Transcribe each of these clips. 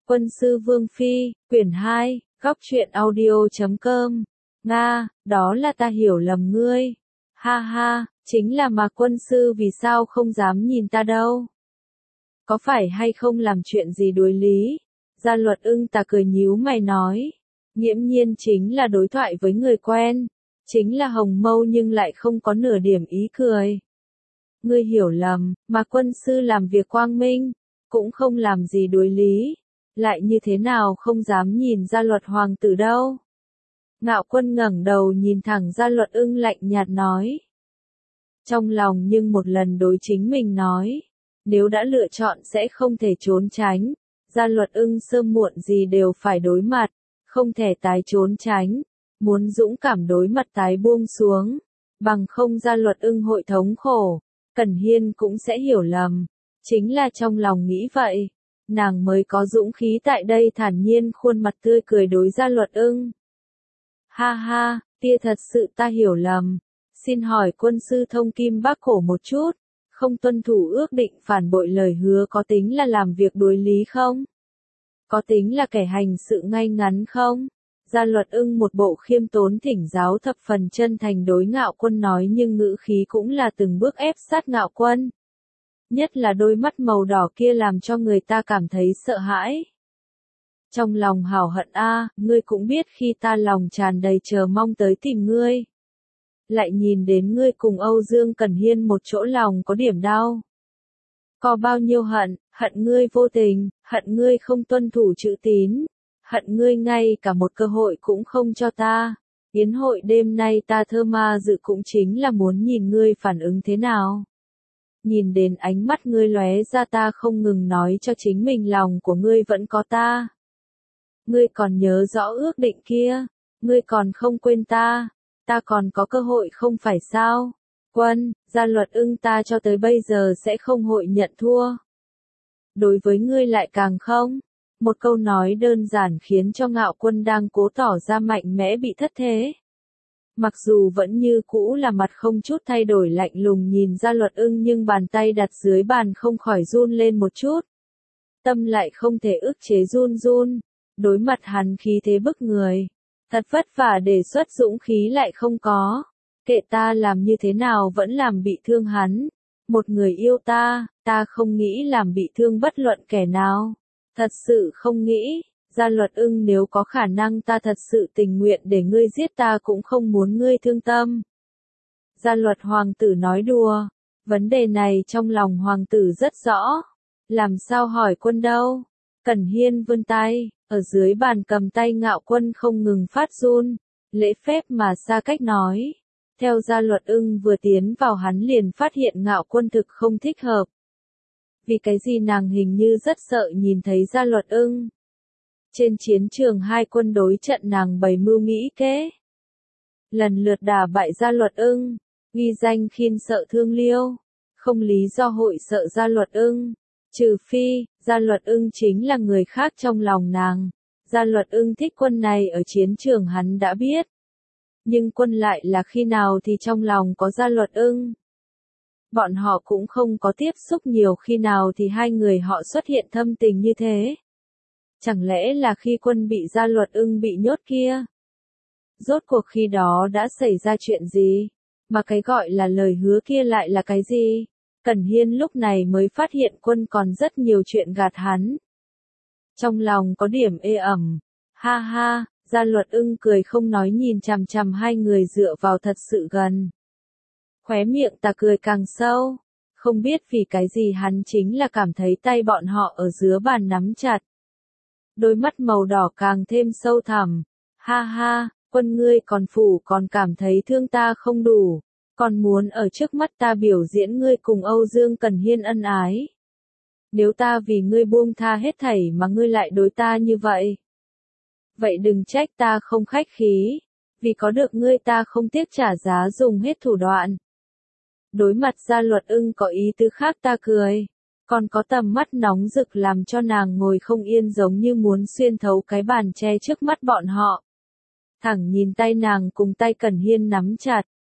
Quân sư Vương Phi, quyển 2, góc truyện audio.com. Nga, đó là ta hiểu lầm ngươi. Ha ha, chính là mà quân sư vì sao không dám nhìn ta đâu. Có phải hay không làm chuyện gì đối lý? Gia Luật Ưng ta cười nhíu mày nói. Nghiễm nhiên chính là đối thoại với người quen. Chính là hồng mâu nhưng lại không có nửa điểm ý cười. Ngươi hiểu lầm, mà quân sư làm việc quang minh, cũng không làm gì đối lý. Lại như thế nào không dám nhìn Gia Luật hoàng tử đâu. Ngạo Quân ngẩng đầu nhìn thẳng Gia Luật Ưng lạnh nhạt nói. Trong lòng nhưng một lần đối chính mình nói. Nếu đã lựa chọn sẽ không thể trốn tránh. Gia Luật Ưng sớm muộn gì đều phải đối mặt. Không thể tái trốn tránh. Muốn dũng cảm đối mặt tái buông xuống. Bằng không Gia Luật Ưng hội thống khổ. Cẩn Hiên cũng sẽ hiểu lầm. Chính là trong lòng nghĩ vậy. Nàng mới có dũng khí tại đây thản nhiên khuôn mặt tươi cười đối Gia Luật Ưng. Ha ha, tia thật sự ta hiểu lầm. Xin hỏi quân sư thông kim bác cổ một chút. Không tuân thủ ước định phản bội lời hứa có tính là làm việc đối lý không? Có tính là kẻ hành sự ngay ngắn không? Gia Luật Ưng một bộ khiêm tốn thỉnh giáo thập phần chân thành đối Ngạo Quân nói nhưng ngữ khí cũng là từng bước ép sát Ngạo Quân. Nhất là đôi mắt màu đỏ kia làm cho người ta cảm thấy sợ hãi. Trong lòng hảo hận ngươi cũng biết khi ta lòng tràn đầy chờ mong tới tìm ngươi. Lại nhìn đến ngươi cùng Âu Dương Cẩn Hiên một chỗ lòng có điểm đau. Có bao nhiêu hận ngươi vô tình, hận ngươi không tuân thủ chữ tín, hận ngươi ngay cả một cơ hội cũng không cho ta. Yến hội đêm nay ta thơ ma dự cũng chính là muốn nhìn ngươi phản ứng thế nào. Nhìn đến ánh mắt ngươi lóe ra ta không ngừng nói cho chính mình lòng của ngươi vẫn có ta. Ngươi còn nhớ rõ ước định kia, ngươi còn không quên ta còn có cơ hội không phải sao? Quân, Gia Luật Ưng ta cho tới bây giờ sẽ không hội nhận thua. Đối với ngươi lại càng không. Một câu nói đơn giản khiến cho Ngạo Quân đang cố tỏ ra mạnh mẽ bị thất thế. Mặc dù vẫn như cũ là mặt không chút thay đổi lạnh lùng nhìn Gia Luật Ưng nhưng bàn tay đặt dưới bàn không khỏi run lên một chút. Tâm lại không thể ức chế run. Đối mặt hắn khí thế bức người. Thật vất vả đề xuất dũng khí lại không có. Kệ ta làm như thế nào vẫn làm bị thương hắn. Một người yêu ta không nghĩ làm bị thương bất luận kẻ nào. Thật sự không nghĩ. Gia Luật Ưng nếu có khả năng ta thật sự tình nguyện để ngươi giết ta cũng không muốn ngươi thương tâm. Gia Luật hoàng tử nói đùa. Vấn đề này trong lòng hoàng tử rất rõ. Làm sao hỏi quân đâu? Cẩn Hiên vươn tay, ở dưới bàn cầm tay Ngạo Quân không ngừng phát run. Lễ phép mà xa cách nói. Theo Gia Luật Ưng vừa tiến vào hắn liền phát hiện Ngạo Quân thực không thích hợp. Vì cái gì nàng hình như rất sợ nhìn thấy Gia Luật Ưng. Trên chiến trường hai quân đối trận nàng bày mưu nghĩ kế. Lần lượt đả bại Gia Luật Ưng, ghi danh khiên sợ Thương Liêu. Không lý do hội sợ Gia Luật Ưng. Trừ phi, Gia Luật Ưng chính là người khác trong lòng nàng. Gia Luật Ưng thích quân này ở chiến trường hắn đã biết. Nhưng quân lại là khi nào thì trong lòng có Gia Luật Ưng. Bọn họ cũng không có tiếp xúc nhiều khi nào thì hai người họ xuất hiện thâm tình như thế. Chẳng lẽ là khi quân bị Gia Luật Ưng bị nhốt kia? Rốt cuộc khi đó đã xảy ra chuyện gì? Mà cái gọi là lời hứa kia lại là cái gì? Cẩn Hiên lúc này mới phát hiện quân còn rất nhiều chuyện gạt hắn. Trong lòng có điểm ê ẩm. Ha ha, Gia Luật Ưng cười không nói nhìn chằm chằm hai người dựa vào thật sự gần. Khóe miệng ta cười càng sâu. Không biết vì cái gì hắn chính là cảm thấy tay bọn họ ở dưới bàn nắm chặt. Đôi mắt màu đỏ càng thêm sâu thẳm. Ha ha, quân ngươi còn phủ còn cảm thấy thương ta không đủ. Còn muốn ở trước mắt ta biểu diễn ngươi cùng Âu Dương Cẩn Hiên ân ái. Nếu ta vì ngươi buông tha hết thảy mà ngươi lại đối ta như vậy. Vậy đừng trách ta không khách khí. Vì có được ngươi ta không tiếc trả giá dùng hết thủ đoạn. Đối mặt Gia Luật Ưng có ý tứ khác ta cười. Còn có tầm mắt nóng rực làm cho nàng ngồi không yên giống như muốn xuyên thấu cái bàn tre trước mắt bọn họ. Thẳng nhìn tay nàng cùng tay Cẩn Hiên nắm chặt.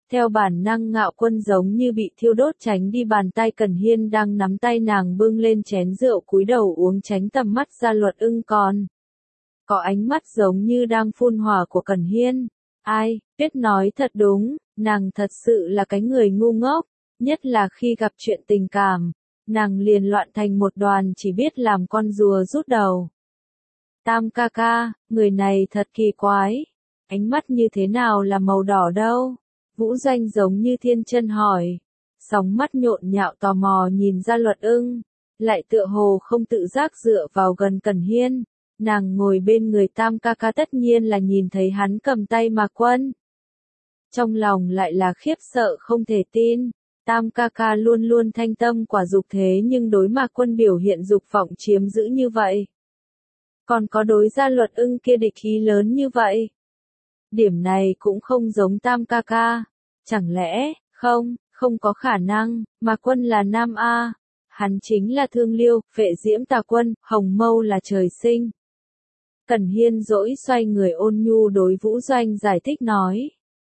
Theo bản năng Ngạo Quân giống như bị thiêu đốt tránh đi bàn tay Cẩn Hiên đang nắm tay nàng bưng lên chén rượu cúi đầu uống tránh tầm mắt Gia Luật Ưng còn. Có ánh mắt giống như đang phun hỏa của Cẩn Hiên. Ai, Tuyết nói thật đúng, nàng thật sự là cái người ngu ngốc, nhất là khi gặp chuyện tình cảm, nàng liền loạn thành một đoàn chỉ biết làm con rùa rút đầu. Tam ca ca, người này thật kỳ quái, ánh mắt như thế nào là màu đỏ đâu? Vũ Doanh giống như thiên chân hỏi, sóng mắt nhộn nhạo tò mò nhìn Gia Luật Ưng, lại tựa hồ không tự giác dựa vào gần Cẩn Hiên. Nàng ngồi bên người Tam ca ca tất nhiên là nhìn thấy hắn cầm tay Mạc Quân. Trong lòng lại là khiếp sợ không thể tin, Tam ca ca luôn luôn thanh tâm quả dục thế nhưng đối Mạc Quân biểu hiện dục vọng chiếm giữ như vậy. Còn có đối Gia Luật Ưng kia địch ý lớn như vậy. Điểm này cũng không giống Tam ca ca. Chẳng lẽ, không có khả năng, Mạc Quân là nam A. Hắn chính là Thương Liêu, Phệ Diễm Tà Quân, Hồng Mâu là trời sinh. Cẩn Hiên dỗi xoay người ôn nhu đối Vũ Doanh giải thích nói.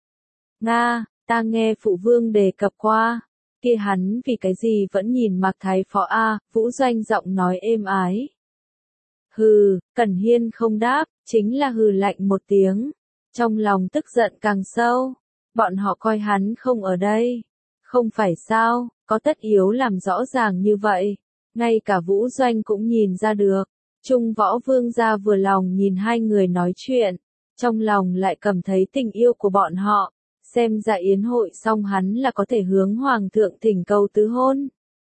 Nga, ta nghe phụ vương đề cập qua, kia hắn vì cái gì vẫn nhìn Mạc Thái Phó A, Vũ Doanh giọng nói êm ái. Hừ, Cẩn Hiên không đáp, chính là hừ lạnh một tiếng, trong lòng tức giận càng sâu, bọn họ coi hắn không ở đây, không phải sao, có tất yếu làm rõ ràng như vậy, ngay cả Vũ Doanh cũng nhìn ra được. Trung Võ Vương gia vừa lòng nhìn hai người nói chuyện, trong lòng lại cảm thấy tình yêu của bọn họ, xem ra yến hội xong hắn là có thể hướng Hoàng thượng thỉnh cầu tứ hôn.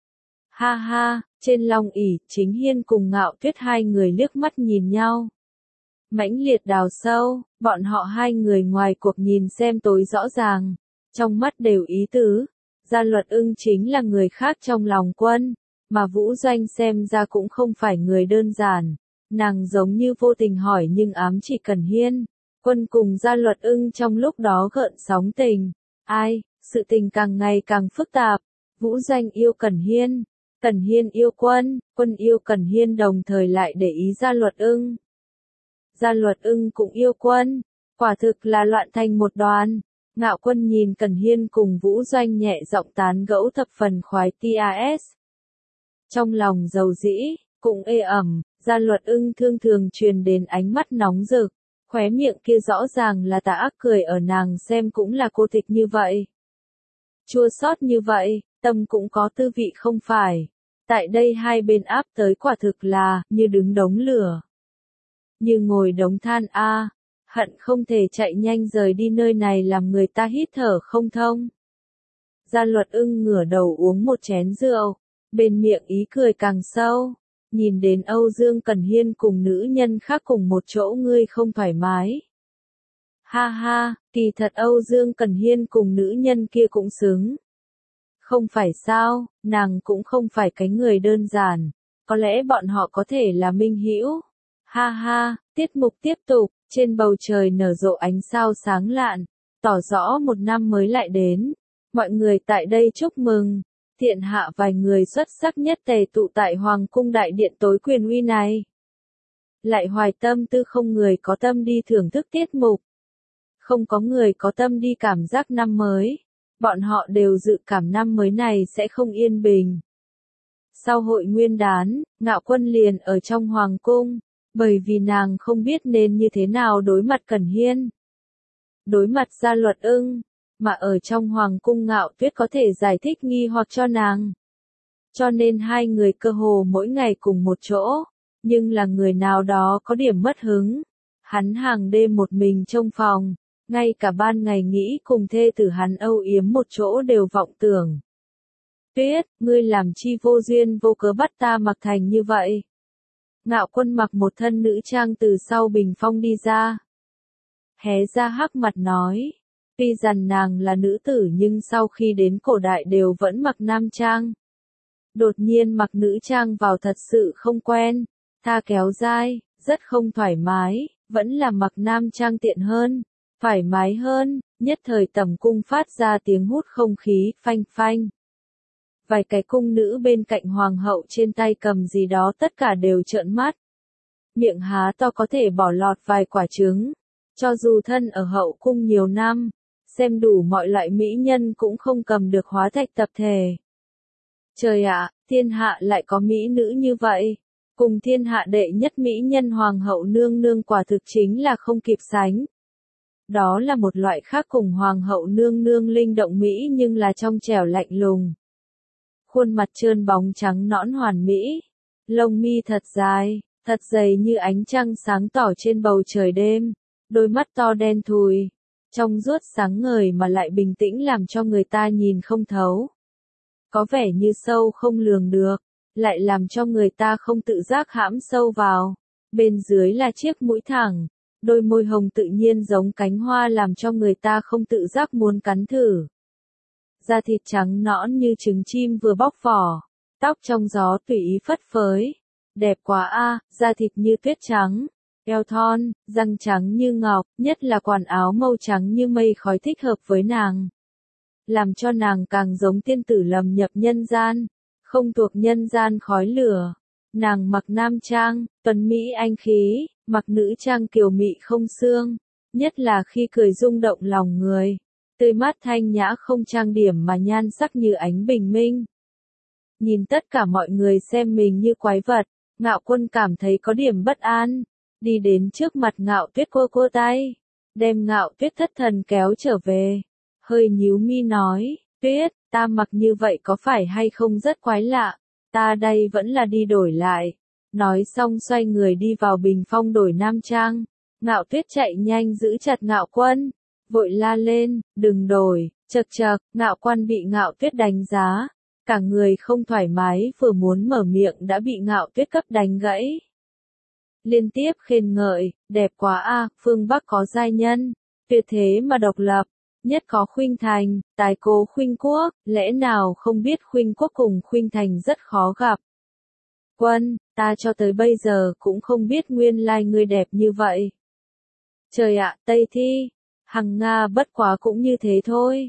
Ha ha, trên long ỷ Chính Hiên cùng Ngạo Tuyết hai người liếc mắt nhìn nhau. Mãnh liệt đào sâu, bọn họ hai người ngoài cuộc nhìn xem tối rõ ràng, trong mắt đều ý tứ, Gia Luật Ưng chính là người khác trong lòng quân. Mà Vũ Doanh xem ra cũng không phải người đơn giản, nàng giống như vô tình hỏi nhưng ám chỉ Cẩn Hiên, Quân cùng Gia Luật Ưng trong lúc đó gợn sóng tình, ai, sự tình càng ngày càng phức tạp, Vũ Doanh yêu Cẩn Hiên yêu Quân, Quân yêu Cẩn Hiên đồng thời lại để ý Gia Luật Ưng. Gia Luật Ưng cũng yêu Quân, quả thực là loạn thành một đoàn. Ngạo Quân nhìn Cẩn Hiên cùng Vũ Doanh nhẹ giọng tán gẫu thập phần khoái TAS. Trong lòng dầu dĩ, cũng ê ẩm, Gia Luật Ưng thường truyền đến ánh mắt nóng rực, khóe miệng kia rõ ràng là tà ác cười ở nàng xem cũng là cô tịch như vậy. Chua xót như vậy, tâm cũng có tư vị không phải. Tại đây hai bên áp tới quả thực là, như đứng đống lửa. Như ngồi đống than a, hận không thể chạy nhanh rời đi nơi này làm người ta hít thở không thông. Gia Luật Ưng ngửa đầu uống một chén rượu. Bên miệng ý cười càng sâu, nhìn đến Âu Dương Cẩn Hiên cùng nữ nhân khác cùng một chỗ ngươi không thoải mái. Ha ha, kỳ thật Âu Dương Cẩn Hiên cùng nữ nhân kia cũng xứng. Không phải sao, nàng cũng không phải cái người đơn giản, có lẽ bọn họ có thể là minh hữu. Ha ha, tiết mục tiếp tục, trên bầu trời nở rộ ánh sao sáng lạn, tỏ rõ một năm mới lại đến. Mọi người tại đây chúc mừng. Thiện hạ vài người xuất sắc nhất tề tụ tại Hoàng cung đại điện tối quyền uy này. Lại hoài tâm tư không người có tâm đi thưởng thức tiết mục. Không có người có tâm đi cảm giác năm mới. Bọn họ đều dự cảm năm mới này sẽ không yên bình. Sau hội nguyên đán, Ngạo Quân liền ở trong Hoàng cung, bởi vì nàng không biết nên như thế nào đối mặt Cẩn Hiên. Đối mặt Gia Luật Ưng. Mà ở trong Hoàng cung Ngạo Tuyết có thể giải thích nghi hoặc cho nàng. Cho nên hai người cơ hồ mỗi ngày cùng một chỗ, nhưng là người nào đó có điểm mất hứng. Hắn hàng đêm một mình trong phòng, ngay cả ban ngày nghĩ cùng thê tử hắn âu yếm một chỗ đều vọng tưởng. Tuyết, ngươi làm chi vô duyên vô cớ bắt ta mặc thành như vậy? Ngạo Quân mặc một thân nữ trang từ sau bình phong đi ra. Hé ra hắc mặt nói. Tuy rằng nàng là nữ tử nhưng sau khi đến cổ đại đều vẫn mặc nam trang. Đột nhiên mặc nữ trang vào thật sự không quen, tha kéo dai, rất không thoải mái, vẫn là mặc nam trang tiện hơn, thoải mái hơn, nhất thời tầm cung phát ra tiếng hút không khí, phanh phanh. Vài cái cung nữ bên cạnh hoàng hậu trên tay cầm gì đó tất cả đều trợn mắt. Miệng há to có thể bỏ lọt vài quả trứng, cho dù thân ở hậu cung nhiều năm. xem đủ mọi loại mỹ nhân cũng không cầm được hóa thạch tập thể. Trời ạ, thiên hạ lại có mỹ nữ như vậy. Cùng thiên hạ đệ nhất mỹ nhân hoàng hậu nương nương quả thực chính là không kịp sánh. Đó là một loại khác cùng hoàng hậu nương nương linh động mỹ nhưng là trong trẻo lạnh lùng. Khuôn mặt trơn bóng trắng nõn hoàn mỹ, lông mi thật dài, thật dày như ánh trăng sáng tỏ trên bầu trời đêm, đôi mắt to đen thùi, trong ruốt sáng ngời mà lại bình tĩnh làm cho người ta nhìn không thấu. Có vẻ như sâu không lường được, lại làm cho người ta không tự giác hãm sâu vào. Bên dưới là chiếc mũi thẳng, đôi môi hồng tự nhiên giống cánh hoa làm cho người ta không tự giác muốn cắn thử. Da thịt trắng nõn như trứng chim vừa bóc vỏ, tóc trong gió tùy ý phất phới. Đẹp quá a, da thịt như tuyết trắng, eo thon, răng trắng như ngọc, nhất là quần áo màu trắng như mây khói thích hợp với nàng. Làm cho nàng càng giống tiên tử lầm nhập nhân gian, không thuộc nhân gian khói lửa. Nàng mặc nam trang, tuấn mỹ anh khí, mặc nữ trang kiều mị không xương, nhất là khi cười rung động lòng người. Tươi mát thanh nhã không trang điểm mà nhan sắc như ánh bình minh. Nhìn tất cả mọi người xem mình như quái vật, Ngạo Quân cảm thấy có điểm bất an, đi đến trước mặt Ngạo Tuyết cô tay, đem Ngạo Tuyết thất thần kéo trở về, hơi nhíu mi nói, Tuyết, ta mặc như vậy có phải hay không rất quái lạ, ta đây vẫn là đi đổi lại. Nói xong xoay người đi vào bình phong đổi nam trang, Ngạo Tuyết chạy nhanh giữ chặt Ngạo Quân, vội la lên, đừng đổi, chậc chậc, Ngạo Quân bị Ngạo Tuyết đánh giá. Cả người không thoải mái vừa muốn mở miệng đã bị Ngạo Tuyết cấp đánh gãy. Liên tiếp khen ngợi, đẹp quá a, phương Bắc có giai nhân, tuyệt thế mà độc lập, nhất có Khuynh Thành, tài cố Khuynh Quốc, lẽ nào không biết Khuynh Quốc cùng Khuynh Thành rất khó gặp. Quân, ta cho tới bây giờ cũng không biết nguyên lai ngươi đẹp như vậy. Trời ạ, Tây Thi, Hằng Nga bất quá cũng như thế thôi.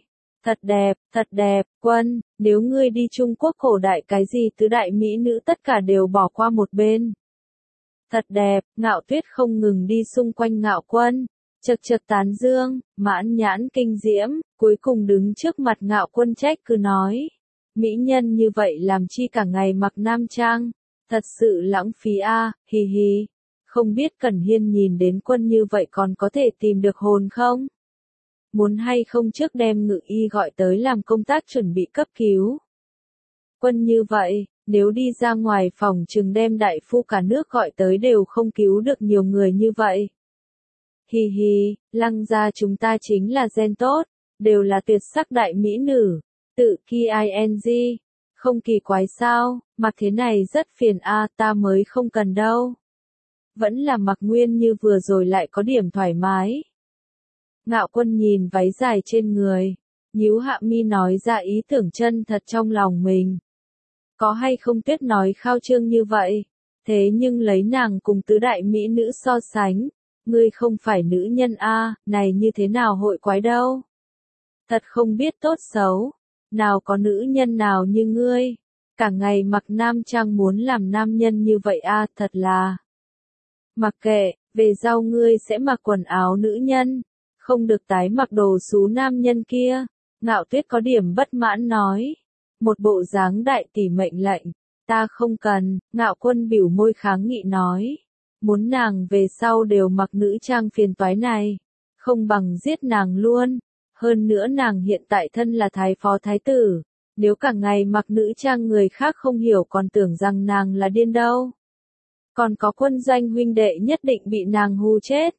Thật đẹp, Quân, nếu ngươi đi Trung Quốc cổ đại cái gì tứ đại mỹ nữ tất cả đều bỏ qua một bên. Thật đẹp, Ngạo Tuyết không ngừng đi xung quanh Ngạo Quân, chậc chậc tán dương, mãn nhãn kinh diễm, cuối cùng đứng trước mặt Ngạo Quân trách cứ nói. Mỹ nhân như vậy làm chi cả ngày mặc nam trang, thật sự lãng phí a, hi hi. Không biết Cẩn Hiên nhìn đến Quân như vậy còn có thể tìm được hồn không? Muốn hay không trước đem Ngự Y gọi tới làm công tác chuẩn bị cấp cứu. Quân như vậy, nếu đi ra ngoài phòng chừng đem đại phu cả nước gọi tới đều không cứu được nhiều người như vậy. Hi hi, Lăng gia chúng ta chính là gen tốt, đều là tuyệt sắc đại mỹ nữ, tự KING, không kỳ quái sao, mặc thế này rất phiền a, ta mới không cần đâu. Vẫn là mặc nguyên như vừa rồi lại có điểm thoải mái. Ngạo Quân nhìn váy dài trên người, nhíu hạ mi nói ra ý tưởng chân thật trong lòng mình. Có hay không Tuyết nói khao trương như vậy, thế nhưng lấy nàng cùng tứ đại mỹ nữ so sánh, ngươi không phải nữ nhân a, này như thế nào hội quái đâu. Thật không biết tốt xấu, nào có nữ nhân nào như ngươi, cả ngày mặc nam trang muốn làm nam nhân như vậy a, thật là. Mặc kệ, về sau ngươi sẽ mặc quần áo nữ nhân, không được tái mặc đồ xú nam nhân kia. Ngạo Tuyết có điểm bất mãn nói, một bộ dáng đại tỷ mệnh lệnh, ta không cần. Ngạo Quân biểu môi kháng nghị nói, muốn nàng về sau đều mặc nữ trang phiền toái này, không bằng giết nàng luôn. Hơn nữa nàng hiện tại thân là thái phó thái tử, nếu cả ngày mặc nữ trang người khác không hiểu còn tưởng rằng nàng là điên đâu. Còn có quân doanh huynh đệ nhất định bị nàng hù chết.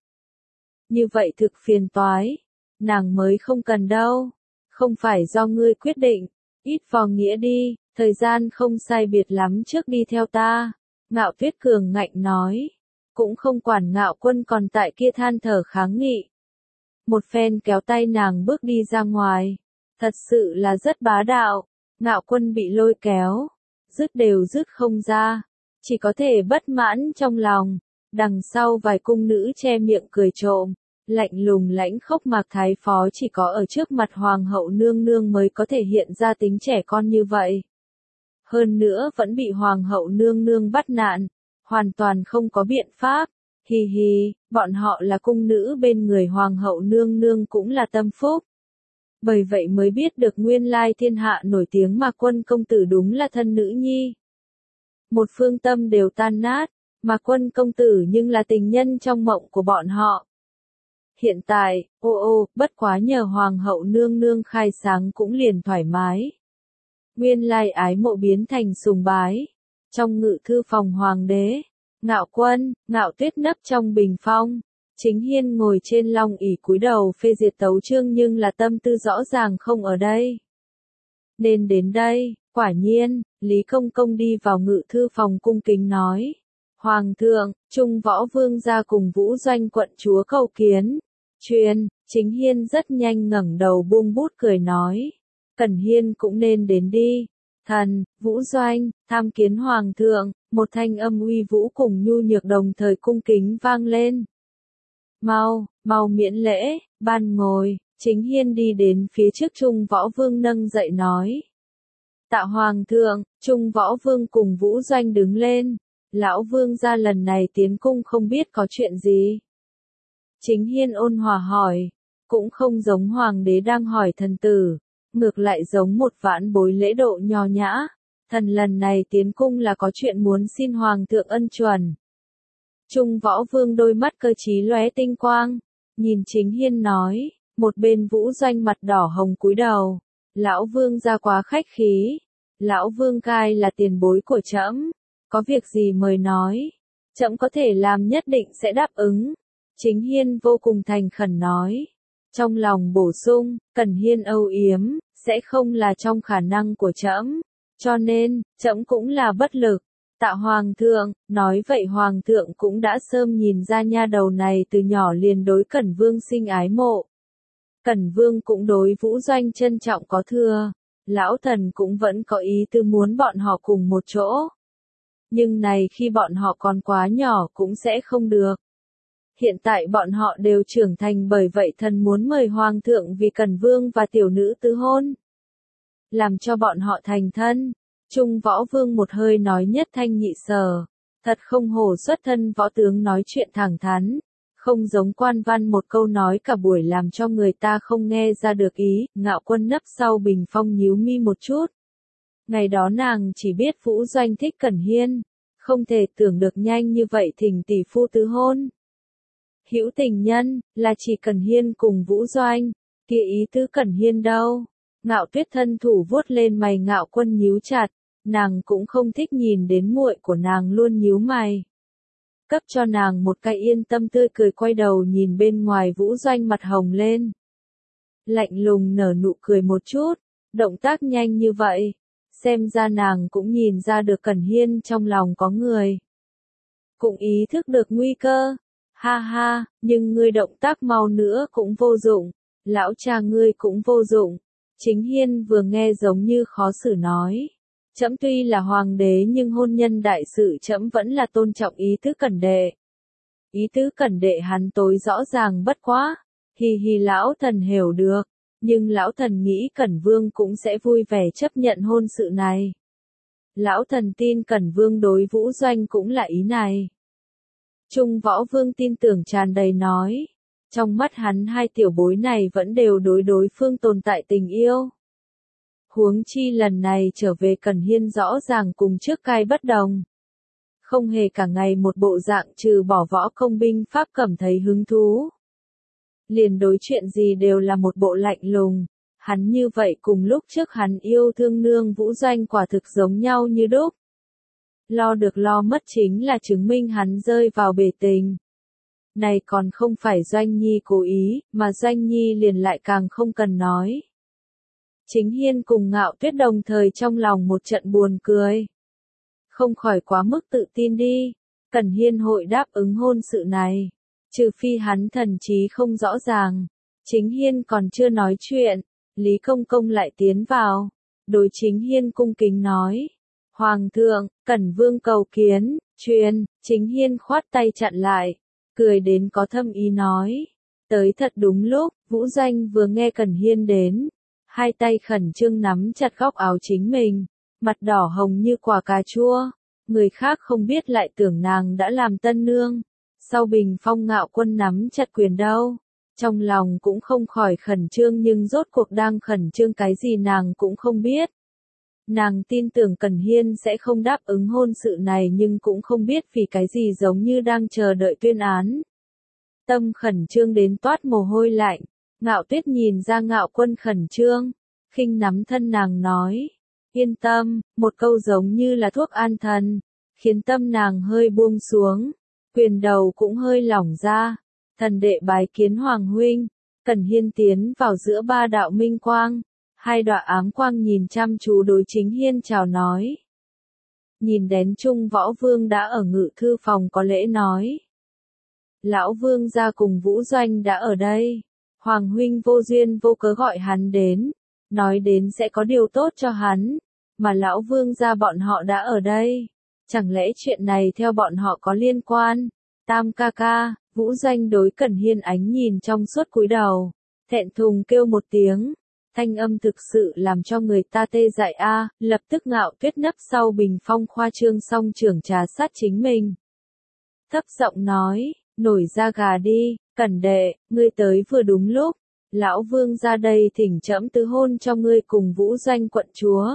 Như vậy thực phiền toái, nàng mới không cần đâu, không phải do ngươi quyết định, ít vò nghĩa đi, thời gian không sai biệt lắm trước đi theo ta. Ngạo Tuyết cường ngạnh nói, cũng không quản Ngạo Quân còn tại kia than thở kháng nghị. Một phen kéo tay nàng bước đi ra ngoài, thật sự là rất bá đạo. Ngạo Quân bị lôi kéo, dứt đều dứt không ra, chỉ có thể bất mãn trong lòng. Đằng sau vài cung nữ che miệng cười trộm, lạnh lùng lãnh khốc Mạc thái phó chỉ có ở trước mặt hoàng hậu nương nương mới có thể hiện ra tính trẻ con như vậy. Hơn nữa vẫn bị hoàng hậu nương nương bắt nạn, hoàn toàn không có biện pháp. Hi hi, bọn họ là cung nữ bên người hoàng hậu nương nương cũng là tâm phúc. Bởi vậy mới biết được nguyên lai thiên hạ nổi tiếng Mạc Quân công tử đúng là thân nữ nhi. Một phương tâm đều tan nát, Mạc Quân công tử nhưng là tình nhân trong mộng của bọn họ. Hiện tại, bất quá nhờ hoàng hậu nương nương khai sáng cũng liền thoải mái. Nguyên lai ái mộ biến thành sùng bái. Trong ngự thư phòng hoàng đế, Ngạo Quân, Ngạo Tuyết nấp trong bình phong. Chính Hiên ngồi trên long ỷ cúi đầu phê duyệt tấu chương nhưng là tâm tư rõ ràng không ở đây. Nên đến đây, quả nhiên, Lý Công Công đi vào ngự thư phòng cung kính nói. Hoàng thượng, Trung Võ Vương ra cùng Vũ Doanh quận chúa cầu kiến. Truyền, Chính Hiên rất nhanh ngẩng đầu buông bút cười nói. Cẩn Hiên cũng nên đến đi. Thần, Vũ Doanh, tham kiến Hoàng thượng, một thanh âm uy vũ cùng nhu nhược đồng thời cung kính vang lên. Mau miễn lễ, ban ngồi. Chính Hiên đi đến phía trước Trung Võ Vương nâng dậy nói. Tạ Hoàng thượng, Trung Võ Vương cùng Vũ Doanh đứng lên. Lão Vương gia lần này tiến cung không biết có chuyện gì. Chính Hiên ôn hòa hỏi, cũng không giống Hoàng đế đang hỏi thần tử, ngược lại giống một vãn bối lễ độ nho nhã. Thần lần này tiến cung là có chuyện muốn xin Hoàng thượng ân chuẩn. Trung Võ Vương đôi mắt cơ trí lóe tinh quang, nhìn Chính Hiên nói, một bên Vũ Doanh mặt đỏ hồng cúi đầu. Lão Vương gia quá khách khí, Lão Vương cai là tiền bối của trẫm, có việc gì mời nói, trẫm có thể làm nhất định sẽ đáp ứng. Chính Hiên vô cùng thành khẩn nói, trong lòng bổ sung, Cẩn Hiên âu yếm, sẽ không là trong khả năng của trẫm, cho nên, trẫm cũng là bất lực. Tạ Hoàng thượng, nói vậy Hoàng thượng cũng đã sớm nhìn ra nha đầu này từ nhỏ liền đối Cẩn Vương sinh ái mộ. Cẩn Vương cũng đối Vũ Doanh trân trọng có thừa, lão thần cũng vẫn có ý tư muốn bọn họ cùng một chỗ. Nhưng này khi bọn họ còn quá nhỏ cũng sẽ không được. Hiện tại bọn họ đều trưởng thành bởi vậy thần muốn mời Hoàng thượng vì Cẩn Vương và tiểu nữ tứ hôn. Làm cho bọn họ thành thân. Trung Võ Vương một hơi nói nhất thanh nhị sở. Thật không hổ xuất thân võ tướng nói chuyện thẳng thắn. Không giống quan văn một câu nói cả buổi làm cho người ta không nghe ra được ý. Ngạo Quân nấp sau bình phong nhíu mi một chút. Ngày đó nàng chỉ biết Vũ Doanh thích Cẩn Hiên. Không thể tưởng được nhanh như vậy thỉnh tỷ phu tứ hôn. Hữu tình nhân, là chỉ Cẩn Hiên cùng Vũ Doanh. Kia ý tứ Cẩn Hiên đâu? Ngạo Tuyết thân thủ vuốt lên mày Ngạo Quân nhíu chặt. Nàng cũng không thích nhìn đến muội của nàng luôn nhíu mày. Cấp cho nàng một cái yên tâm tươi cười quay đầu nhìn bên ngoài Vũ Doanh mặt hồng lên. Lạnh lùng nở nụ cười một chút, động tác nhanh như vậy. Xem ra nàng cũng nhìn ra được Cẩn Hiên trong lòng có người. Cũng ý thức được nguy cơ. Ha ha, nhưng ngươi động tác mau nữa cũng vô dụng. Lão cha ngươi cũng vô dụng. Chính Hiên vừa nghe giống như khó xử nói. Trẫm tuy là hoàng đế nhưng hôn nhân đại sự trẫm vẫn là tôn trọng ý tứ Cẩn đệ. Ý tứ Cẩn đệ hắn tối rõ ràng bất quá. Hi lão thần hiểu được. Nhưng lão thần nghĩ Cẩn Vương cũng sẽ vui vẻ chấp nhận hôn sự này. Lão thần tin Cẩn Vương đối Vũ Doanh cũng là ý này. Trung Võ Vương tin tưởng tràn đầy nói. Trong mắt hắn hai tiểu bối này vẫn đều đối phương tồn tại tình yêu. Huống chi lần này trở về Cẩn Hiên rõ ràng cùng trước cai bất đồng. Không hề cả ngày một bộ dạng trừ bỏ võ công binh pháp cảm thấy hứng thú. Liền đối chuyện gì đều là một bộ lạnh lùng. Hắn như vậy cùng lúc trước hắn yêu thương nương Vũ Doanh quả thực giống nhau như đúc. Lo được lo mất chính là chứng minh hắn rơi vào bể tình. Này còn không phải Doanh Nhi cố ý, mà Doanh Nhi liền lại càng không cần nói. Chính Hiên cùng Ngạo Tuyết đồng thời trong lòng một trận buồn cười. Không khỏi quá mức tự tin đi. Cẩn Hiên hội đáp ứng hôn sự này. Trừ phi hắn thần trí không rõ ràng. Chính Hiên còn chưa nói chuyện. Lý Công Công lại tiến vào. Đối Chính Hiên cung kính nói. Hoàng thượng, Cẩn Vương cầu kiến, truyền. Chính Hiên khoát tay chặn lại. Cười đến có thâm ý nói. Tới thật đúng lúc, Vũ Doanh vừa nghe Cẩn Hiên đến. Hai tay khẩn trương nắm chặt góc áo chính mình. Mặt đỏ hồng như quả cà chua. Người khác không biết lại tưởng nàng đã làm tân nương. Sau bình phong Ngạo Quân nắm chặt quyền đâu. Trong lòng cũng không khỏi khẩn trương nhưng rốt cuộc đang khẩn trương cái gì nàng cũng không biết. Nàng tin tưởng Cẩn Hiên sẽ không đáp ứng hôn sự này nhưng cũng không biết vì cái gì giống như đang chờ đợi tuyên án. Tâm khẩn trương đến toát mồ hôi lạnh, Ngạo Tuyết nhìn ra Ngạo Quân khẩn trương, khinh nắm thân nàng nói, yên tâm, một câu giống như là thuốc an thần, khiến tâm nàng hơi buông xuống, quyền đầu cũng hơi lỏng ra. Thần đệ bái kiến Hoàng huynh. Cẩn Hiên tiến vào giữa ba đạo minh quang, hai đọa ám quang nhìn chăm chú đối Chính Hiên chào nói. Nhìn đến Trung Võ Vương đã ở ngự thư phòng có lễ nói. Lão Vương gia cùng Vũ Doanh đã ở đây. Hoàng huynh vô duyên vô cớ gọi hắn đến, nói đến sẽ có điều tốt cho hắn, mà lão Vương gia bọn họ đã ở đây. Chẳng lẽ chuyện này theo bọn họ có liên quan? Tam ca ca, Vũ Doanh đối Cẩn Hiên ánh nhìn trong suốt cúi đầu, thẹn thùng kêu một tiếng, thanh âm thực sự làm cho người ta tê dại a. Lập tức Ngạo Tuyết nấp sau bình phong khoa trương song trưởng trà sát chính mình. Thấp giọng nói, nổi da gà đi, Cẩn đệ, ngươi tới vừa đúng lúc, lão Vương ra đây thỉnh trẫm tứ hôn cho ngươi cùng Vũ Doanh quận chúa.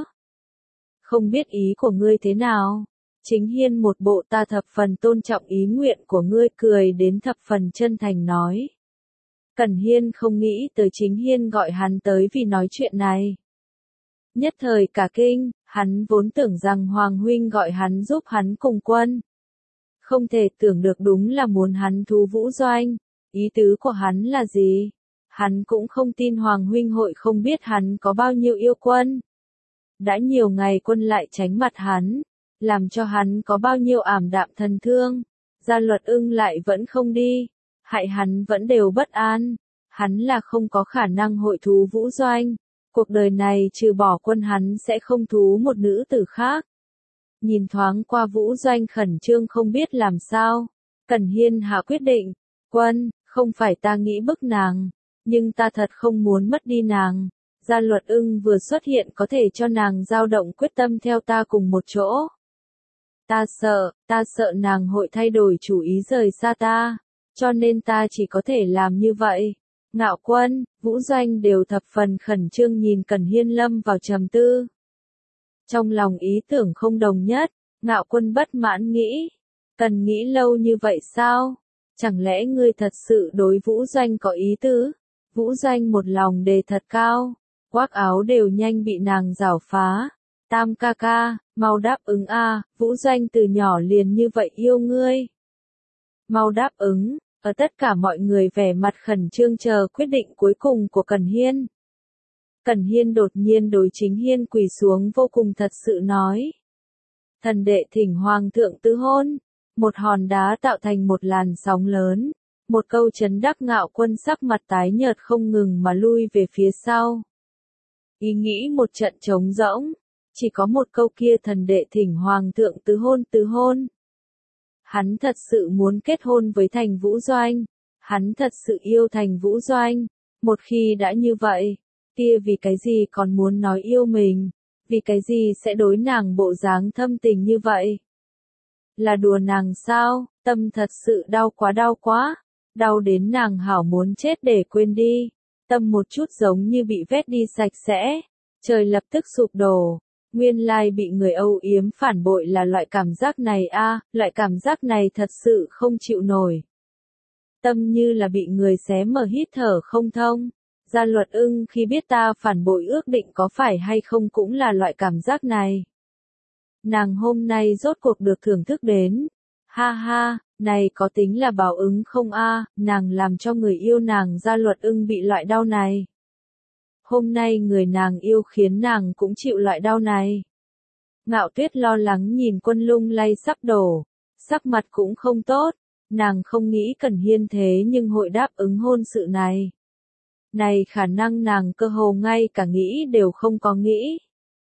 Không biết ý của ngươi thế nào? Chính Hiên một bộ ta thập phần tôn trọng ý nguyện của ngươi cười đến thập phần chân thành nói. Cẩn Hiên không nghĩ tới Chính Hiên gọi hắn tới vì nói chuyện này. Nhất thời cả kinh, hắn vốn tưởng rằng Hoàng huynh gọi hắn giúp hắn cùng quân. Không thể tưởng được đúng là muốn hắn thu Vũ Doanh. Ý tứ của hắn là gì? Hắn cũng không tin Hoàng huynh hội không biết hắn có bao nhiêu yêu quân. Đã nhiều ngày quân lại tránh mặt hắn, làm cho hắn có bao nhiêu ảm đạm thần thương. Gia Luật Ưng lại vẫn không đi, hại hắn vẫn đều bất an. Hắn là không có khả năng hội thú Vũ Doanh. Cuộc đời này trừ bỏ quân hắn sẽ không thú một nữ tử khác. Nhìn thoáng qua Vũ Doanh khẩn trương không biết làm sao. Cẩn Hiên hạ quyết định, quân, không phải ta nghĩ bức nàng, nhưng ta thật không muốn mất đi nàng. Gia Luật Ưng vừa xuất hiện có thể cho nàng dao động quyết tâm theo ta cùng một chỗ. Ta sợ nàng hội thay đổi chủ ý rời xa ta, cho nên ta chỉ có thể làm như vậy. Ngạo Quân, Vũ Doanh đều thập phần khẩn trương nhìn Cẩn Hiên lâm vào trầm tư. Trong lòng ý tưởng không đồng nhất, Ngạo Quân bất mãn nghĩ, cần nghĩ lâu như vậy sao? Chẳng lẽ ngươi thật sự đối Vũ Doanh có ý tứ? Vũ Doanh một lòng đề thật cao, khoác áo đều nhanh bị nàng giảo phá. Tam ca ca, mau đáp ứng a, Vũ Doanh từ nhỏ liền như vậy yêu ngươi. Mau đáp ứng, ở tất cả mọi người vẻ mặt khẩn trương chờ quyết định cuối cùng của Cẩn Hiên. Cẩn Hiên đột nhiên đối Chính Hiên quỳ xuống vô cùng thật sự nói. Thần đệ thỉnh Hoàng thượng tứ hôn. Một hòn đá tạo thành một làn sóng lớn. Một câu chấn đắc Ngạo Quân sắc mặt tái nhợt không ngừng mà lui về phía sau. Ý nghĩ một trận trống rỗng. Chỉ có một câu kia thần đệ thỉnh Hoàng thượng tứ hôn. Hắn thật sự muốn kết hôn với Thành Vũ Doanh. Hắn thật sự yêu Thành Vũ Doanh. Một khi đã như vậy, kia vì cái gì còn muốn nói yêu mình? Vì cái gì sẽ đối nàng bộ dáng thâm tình như vậy? Là đùa nàng sao? Tâm thật sự đau quá. Đau đến nàng hảo muốn chết để quên đi. Tâm một chút giống như bị vét đi sạch sẽ. Trời lập tức sụp đổ. Nguyên lai bị người âu yếm phản bội là loại cảm giác này a, loại cảm giác này thật sự không chịu nổi. Tâm như là bị người xé mở hít thở không thông. Gia Luật Ưng khi biết ta phản bội ước định có phải hay không cũng là loại cảm giác này. Nàng hôm nay rốt cuộc được thưởng thức đến. Ha ha, này có tính là báo ứng không a, nàng làm cho người yêu nàng Gia Luật Ưng bị loại đau này. Hôm nay người nàng yêu khiến nàng cũng chịu loại đau này. Ngạo Tuyết lo lắng nhìn Quân lung lay sắp đổ, sắc mặt cũng không tốt, nàng không nghĩ Cẩn Hiên thế nhưng hội đáp ứng hôn sự này. Này khả năng nàng cơ hồ ngay cả nghĩ đều không có nghĩ.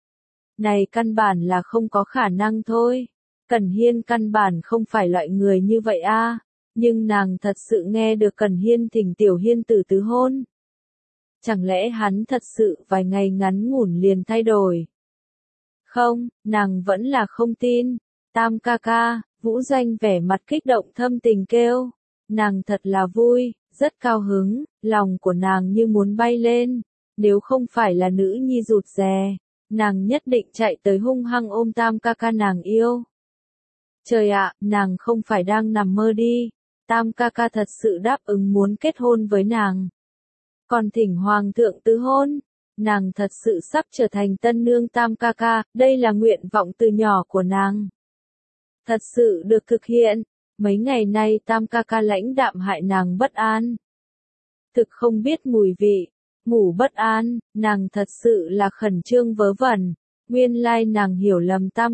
Này căn bản là không có khả năng thôi. Cẩn Hiên căn bản không phải loại người như vậy a, nhưng nàng thật sự nghe được Cẩn Hiên thỉnh Tiểu Hiên tử tứ hôn. Chẳng lẽ hắn thật sự vài ngày ngắn ngủn liền thay đổi? Không, nàng vẫn là không tin. Tam ca ca, Vũ Doanh vẻ mặt kích động thâm tình kêu. Nàng thật là vui, rất cao hứng, lòng của nàng như muốn bay lên, nếu không phải là nữ nhi rụt rè, nàng nhất định chạy tới hung hăng ôm Tam ca ca nàng yêu. Trời ạ, nàng không phải đang nằm mơ đi, Tam ca ca thật sự đáp ứng muốn kết hôn với nàng. Còn thỉnh hoàng thượng tứ hôn, nàng thật sự sắp trở thành tân nương Tam ca ca, đây là nguyện vọng từ nhỏ của nàng. Thật sự được thực hiện, mấy ngày nay Tam ca ca lãnh đạm hại nàng bất an. Thực không biết mùi vị, ngủ bất an, nàng thật sự là khẩn trương vớ vẩn, nguyên lai nàng hiểu lầm Tam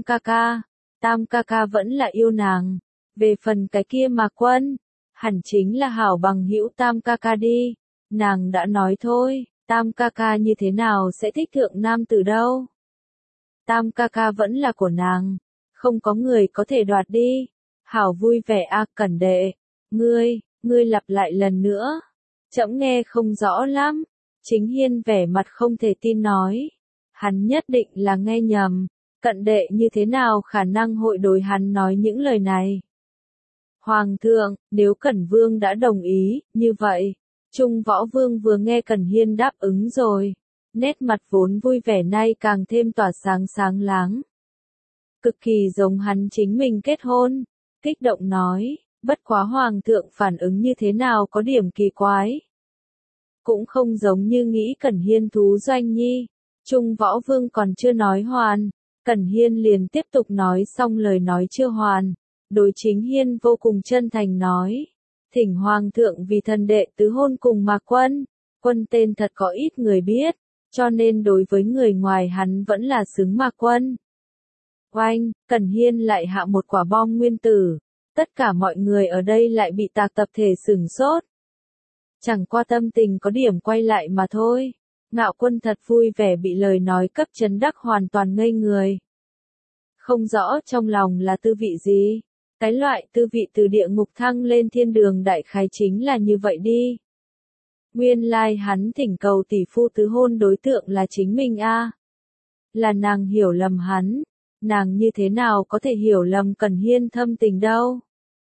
ca ca vẫn là yêu nàng. Về phần cái kia Mạc Quân, hẳn chính là hảo bằng hữu Tam ca ca đi, nàng đã nói thôi, Tam ca ca như thế nào sẽ thích thượng nam tử đâu. Tam ca ca vẫn là của nàng, không có người có thể đoạt đi. Hảo vui vẻ a Cẩn đệ, ngươi lặp lại lần nữa. Trẫm nghe không rõ lắm. Chính Hiên vẻ mặt không thể tin nói. Hắn nhất định là nghe nhầm. Cận đệ như thế nào khả năng hội đối hắn nói những lời này. Hoàng thượng, nếu Cẩn Vương đã đồng ý, như vậy, Trung Võ Vương vừa nghe Cẩn Hiên đáp ứng rồi. Nét mặt vốn vui vẻ nay càng thêm tỏa sáng sáng láng. Cực kỳ giống hắn chính mình kết hôn. Kích động nói, bất quá Hoàng thượng phản ứng như thế nào có điểm kỳ quái. Cũng không giống như nghĩ Cẩn Hiên thú Doanh Nhi. Trung Võ Vương còn chưa nói hoàn, Cẩn Hiên liền tiếp tục nói xong lời nói chưa hoàn. Đối Chính Hiên vô cùng chân thành nói, thỉnh Hoàng thượng vì thần đệ tứ hôn cùng Mạc Quân. Quân tên thật có ít người biết, cho nên đối với người ngoài hắn vẫn là xứng Mạc Quân. Oanh, Cẩn Hiên lại hạ một quả bom nguyên tử, tất cả mọi người ở đây lại bị tạc tập thể sửng sốt. Chẳng qua tâm tình có điểm quay lại mà thôi. Ngạo Quân thật vui vẻ bị lời nói cấp chấn đắc hoàn toàn ngây người. Không rõ trong lòng là tư vị gì. Cái loại tư vị từ địa ngục thăng lên thiên đường đại khái chính là như vậy đi. Nguyên lai hắn thỉnh cầu tỷ phu tứ hôn đối tượng là chính mình a. Là nàng hiểu lầm hắn. Nàng như thế nào có thể hiểu lầm Cẩn Hiên thâm tình đâu.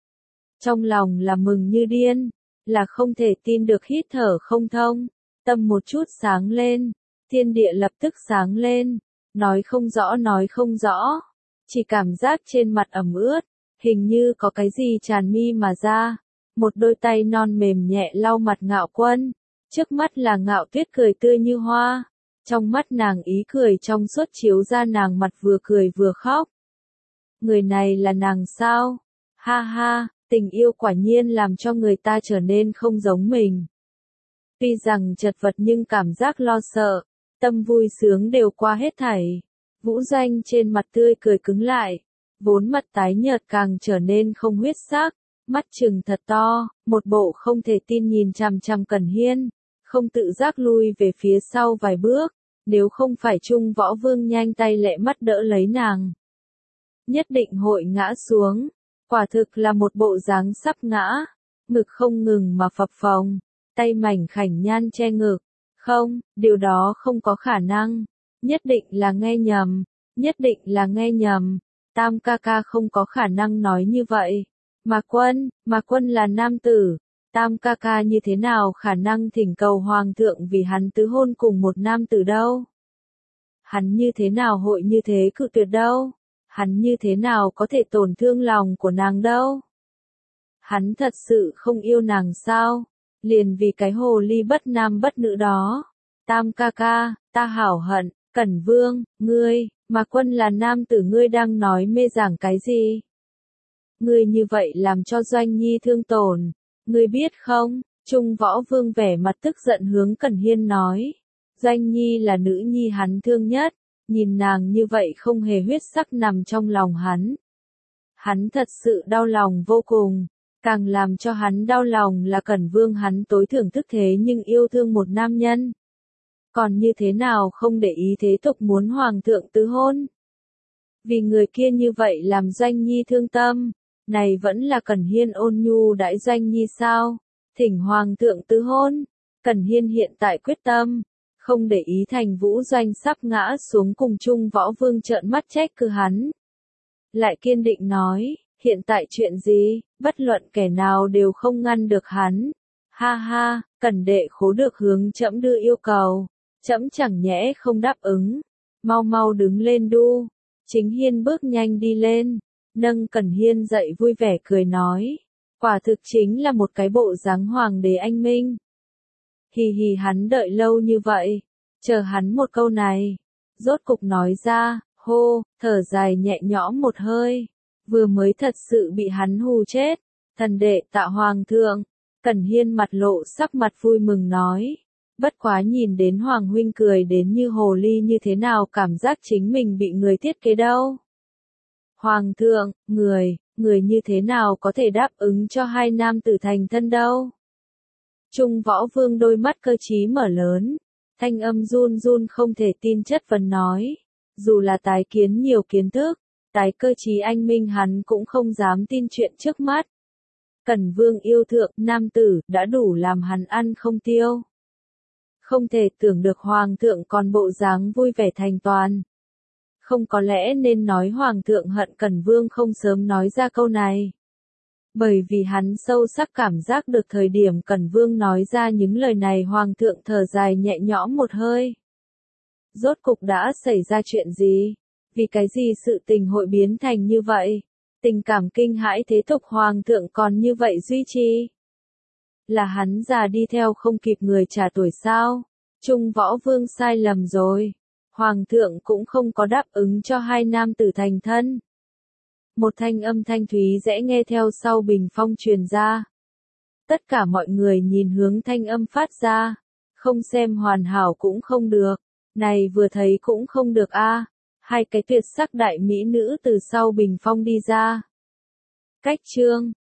Trong lòng là mừng như điên, là không thể tin được hít thở không thông, tâm một chút sáng lên, thiên địa lập tức sáng lên, nói không rõ, chỉ cảm giác trên mặt ẩm ướt, hình như có cái gì tràn mi mà ra, một đôi tay non mềm nhẹ lau mặt Ngạo Quân, trước mắt là Ngạo Tuyết cười tươi như hoa. Trong mắt nàng ý cười trong suốt chiếu ra nàng mặt vừa cười vừa khóc. Người này là nàng sao? Ha ha, tình yêu quả nhiên làm cho người ta trở nên không giống mình. Tuy rằng chật vật nhưng cảm giác lo sợ, tâm vui sướng đều qua hết thảy. Vũ Doanh trên mặt tươi cười cứng lại, vốn mặt tái nhợt càng trở nên không huyết sắc, mắt trừng thật to, một bộ không thể tin nhìn chằm chằm Cẩn Hiên, không tự giác lui về phía sau vài bước. Nếu không phải Trung Võ Vương nhanh tay lẹ mắt đỡ lấy nàng, nhất định hội ngã xuống. Quả thực là một bộ dáng sắp ngã, ngực không ngừng mà phập phồng, tay mảnh khảnh nhan che ngực. Không, điều đó không có khả năng. Nhất định là nghe nhầm, nhất định là nghe nhầm. Tam ca ca không có khả năng nói như vậy. Mạc Quân là nam tử. Tam ca ca như thế nào khả năng thỉnh cầu Hoàng thượng vì hắn tứ hôn cùng một nam tử đâu? Hắn như thế nào hội như thế cự tuyệt đâu? Hắn như thế nào có thể tổn thương lòng của nàng đâu? Hắn thật sự không yêu nàng sao? Liền vì cái hồ ly bất nam bất nữ đó. Tam ca ca, ta hảo hận, Cẩn Vương, ngươi, Mạc Quân là nam tử ngươi đang nói mê giảng cái gì? Ngươi như vậy làm cho Doanh Nhi thương tổn. Ngươi biết không, Trung Võ Vương vẻ mặt tức giận hướng Cẩn Hiên nói. Doanh Nhi là nữ nhi hắn thương nhất, nhìn nàng như vậy không hề huyết sắc nằm trong lòng hắn. Hắn thật sự đau lòng vô cùng, càng làm cho hắn đau lòng là Cẩn Vương hắn tối thưởng thức thế nhưng yêu thương một nam nhân. Còn như thế nào không để ý thế tục muốn Hoàng thượng tứ hôn. Vì người kia như vậy làm Doanh Nhi thương tâm. Này vẫn là Cẩn Hiên ôn nhu đãi Doanh Nhi sao? Thỉnh Hoàng thượng tứ hôn. Cẩn Hiên hiện tại quyết tâm, không để ý Thành Vũ Doanh sắp ngã xuống cùng Trung Võ Vương trợn mắt trách cứ hắn. Lại kiên định nói, hiện tại chuyện gì, bất luận kẻ nào đều không ngăn được hắn. Ha ha, Cẩn đệ khố được hướng trẫm đưa yêu cầu, trẫm chẳng nhẽ không đáp ứng. Mau mau đứng lên đu. Chính Hiên bước nhanh đi lên, nâng Cẩn Hiên dậy vui vẻ cười nói. Quả thực chính là một cái bộ dáng hoàng đế anh minh. Hì hì, hắn đợi lâu như vậy, chờ hắn một câu này. Rốt cục nói ra, hô, thở dài nhẹ nhõm một hơi. Vừa mới thật sự bị hắn hù chết. Thần đệ tạ hoàng thượng. Cẩn Hiên mặt lộ sắc mặt vui mừng nói. Bất quá nhìn đến Hoàng huynh cười đến như hồ ly như thế nào, cảm giác chính mình bị người thiết kế đâu. Hoàng thượng, người như thế nào có thể đáp ứng cho hai nam tử thành thân đâu. Trung Võ Vương đôi mắt cơ trí mở lớn, thanh âm run run không thể tin chất vấn nói. Dù là tái kiến nhiều kiến thức, tái cơ trí anh minh hắn cũng không dám tin chuyện trước mắt. Cẩn Vương yêu thượng, nam tử, đã đủ làm hắn ăn không tiêu. Không thể tưởng được Hoàng thượng còn bộ dáng vui vẻ thành toàn. Không, có lẽ nên nói Hoàng thượng hận Cẩn Vương không sớm nói ra câu này. Bởi vì hắn sâu sắc cảm giác được thời điểm Cẩn Vương nói ra những lời này Hoàng thượng thở dài nhẹ nhõm một hơi. Rốt cục đã xảy ra chuyện gì? Vì cái gì sự tình hội biến thành như vậy? Tình cảm kinh hãi thế thục Hoàng thượng còn như vậy duy trì. Là hắn già đi theo không kịp người trả tuổi sao? Trung Võ Vương sai lầm rồi. Hoàng thượng cũng không có đáp ứng cho hai nam tử thành thân. Một thanh âm thanh thúy dễ nghe theo sau bình phong truyền ra. Tất cả mọi người nhìn hướng thanh âm phát ra. Không xem hoàn hảo cũng không được. Này vừa thấy cũng không được a. Hai cái tuyệt sắc đại mỹ nữ từ sau bình phong đi ra. Cách chương